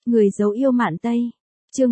Người dấu yêu Mạn Tây. Chương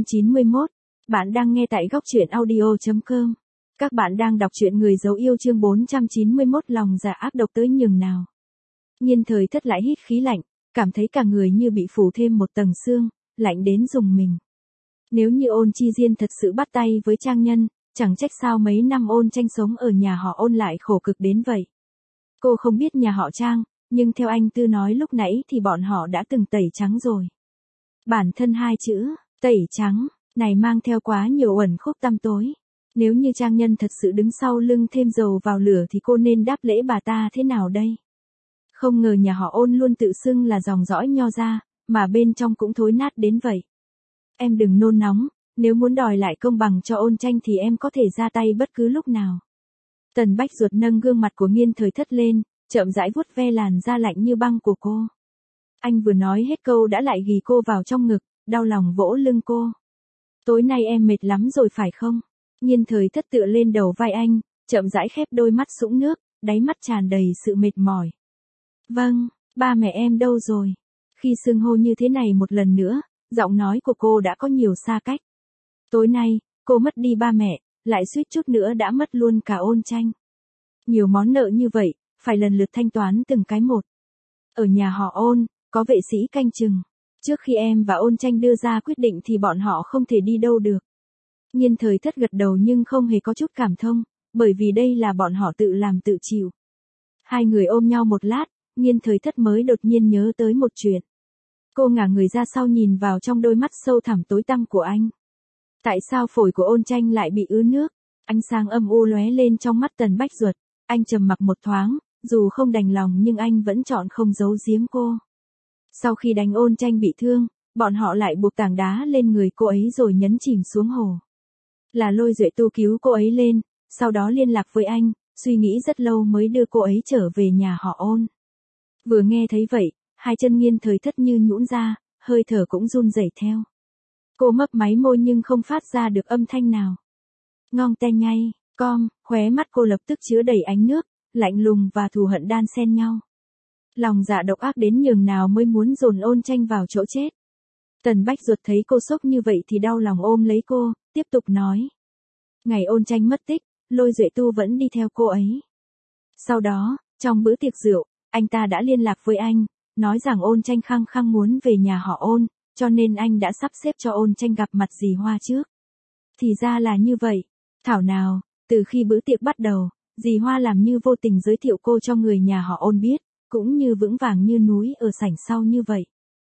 491. Bạn đang nghe tại góc truyện audio.com. Các bạn đang đọc truyện Người dấu yêu chương 491 lòng dạ ác độc tới nhường nào. Nhiên Thời Thất lại hít khí lạnh, cảm thấy cả người như bị phủ thêm một tầng xương, lạnh đến rùng mình. Nếu như Ôn Chi Diên thật sự bắt tay với Trang Nhân, chẳng trách sao mấy năm Ôn Tranh sống ở nhà họ Ôn lại khổ cực đến vậy. Cô không biết nhà họ Trang, nhưng theo anh Tư nói lúc nãy thì bọn họ đã từng tẩy trắng rồi. Bản thân hai chữ, tẩy trắng, này mang theo quá nhiều uẩn khúc tăm tối. Nếu như Trang Nhân thật sự đứng sau lưng thêm dầu vào lửa thì cô nên đáp lễ bà ta thế nào đây? Không ngờ nhà họ Ôn luôn tự xưng là dòng dõi Nho gia, mà bên trong cũng thối nát đến vậy. Em đừng nôn nóng, nếu muốn đòi lại công bằng cho Ôn Tranh thì em có thể ra tay bất cứ lúc nào. Tần Bách Duật nâng gương mặt của Nhiên Thời Thất lên, chậm rãi vuốt ve làn da lạnh như băng của cô. Anh vừa nói hết câu đã lại ghì cô vào trong ngực, đau lòng vỗ lưng cô. Tối nay em mệt lắm rồi phải không? Nhiên Thời Thất tựa lên đầu vai anh, chậm rãi khép đôi mắt sũng nước, đáy mắt tràn đầy sự mệt mỏi. Vâng, ba mẹ em đâu rồi? Khi xưng hô như thế này một lần nữa, giọng nói của cô đã có nhiều xa cách. Tối nay, cô mất đi ba mẹ, lại suýt chút nữa đã mất luôn cả Ôn Tranh. Nhiều món nợ như vậy, phải lần lượt thanh toán từng cái một. Ở nhà họ Ôn, có vệ sĩ canh chừng. Trước khi em và Ôn Tranh đưa ra quyết định thì bọn họ không thể đi đâu được. Nhiên Thời Thất gật đầu nhưng không hề có chút cảm thông, bởi vì đây là bọn họ tự làm tự chịu. Hai người ôm nhau một lát, Nhiên Thời Thất mới đột nhiên nhớ tới một chuyện. Cô ngả người ra sau nhìn vào trong đôi mắt sâu thẳm tối tăm của anh. Tại sao phổi của Ôn Tranh lại bị ứ nước? Ánh sáng âm u lóe lên trong mắt Tần Bách Duật, anh trầm mặc một thoáng, dù không đành lòng nhưng anh vẫn chọn không giấu giếm cô. Sau khi đánh Ôn Tranh bị thương, bọn họ lại buộc tảng đá lên người cô ấy rồi nhấn chìm xuống hồ. Là Lôi Duệ Tu cứu cô ấy lên, sau đó liên lạc với anh, suy nghĩ rất lâu mới đưa cô ấy trở về nhà họ Ôn. Vừa nghe thấy vậy, hai chân Nhiên Thời Thất như nhũn ra, hơi thở cũng run rẩy theo. Cô mấp máy môi nhưng không phát ra được âm thanh nào. Ngong te nhay, khóe mắt cô lập tức chứa đầy ánh nước, lạnh lùng và thù hận đan xen nhau. Lòng dạ độc ác đến nhường nào mới muốn dồn Ôn Tranh vào chỗ chết. Tần Bách Duật thấy cô sốc như vậy thì đau lòng ôm lấy cô, tiếp tục nói. Ngày Ôn Tranh mất tích, Lôi Duệ Tu vẫn đi theo cô ấy. Sau đó, trong bữa tiệc rượu, anh ta đã liên lạc với anh, nói rằng Ôn Tranh khăng khăng muốn về nhà họ Ôn, cho nên anh đã sắp xếp cho Ôn Tranh gặp mặt dì Hoa trước. Thì ra là như vậy. Thảo nào, từ khi bữa tiệc bắt đầu, dì Hoa làm như vô tình giới thiệu cô cho người nhà họ Ôn biết, cũng như vững vàng như núi ở sảnh sau như vậy.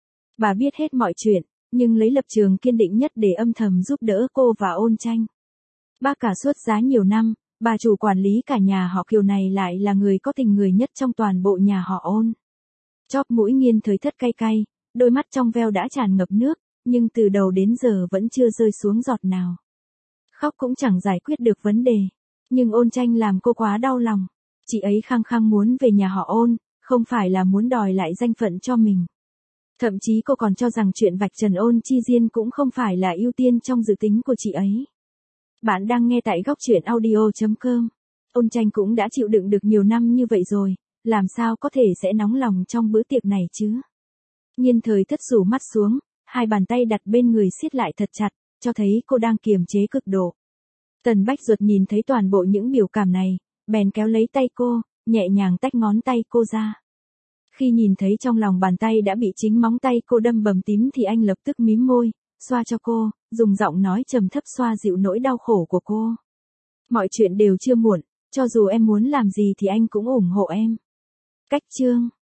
Bà biết hết mọi chuyện, nhưng lấy lập trường kiên định nhất để âm thầm giúp đỡ cô và Ôn Tranh. Bác cả xuất giá nhiều năm, bà chủ quản lý cả nhà họ Kiều này lại là người có tình người nhất trong toàn bộ nhà họ Ôn. Chóp mũi Nhiên Thời Thất cay cay, đôi mắt trong veo đã tràn ngập nước, nhưng từ đầu đến giờ vẫn chưa rơi xuống giọt nào. Khóc cũng chẳng giải quyết được vấn đề, nhưng Ôn Tranh làm cô quá đau lòng. Chị ấy khăng khăng muốn về nhà họ Ôn, không phải là muốn đòi lại danh phận cho mình. Thậm chí cô còn cho rằng chuyện vạch trần Ôn Chi Diên cũng không phải là ưu tiên trong dự tính của chị ấy. Bạn đang nghe tại góc truyện audio.com. Ôn Tranh cũng đã chịu đựng được nhiều năm như vậy rồi, làm sao có thể sẽ nóng lòng trong bữa tiệc này chứ? Nhiên Thời Thất rủ mắt xuống, hai bàn tay đặt bên người siết lại thật chặt, cho thấy cô đang kiềm chế cực độ. Tần Bách Duật nhìn thấy toàn bộ những biểu cảm này, bèn kéo lấy tay cô, nhẹ nhàng tách ngón tay cô ra. Khi nhìn thấy trong lòng bàn tay đã bị chính móng tay cô đâm bầm tím thì anh lập tức mím môi, xoa cho cô, dùng giọng nói trầm thấp xoa dịu nỗi đau khổ của cô. Mọi chuyện đều chưa muộn, cho dù em muốn làm gì thì anh cũng ủng hộ em. Cách chương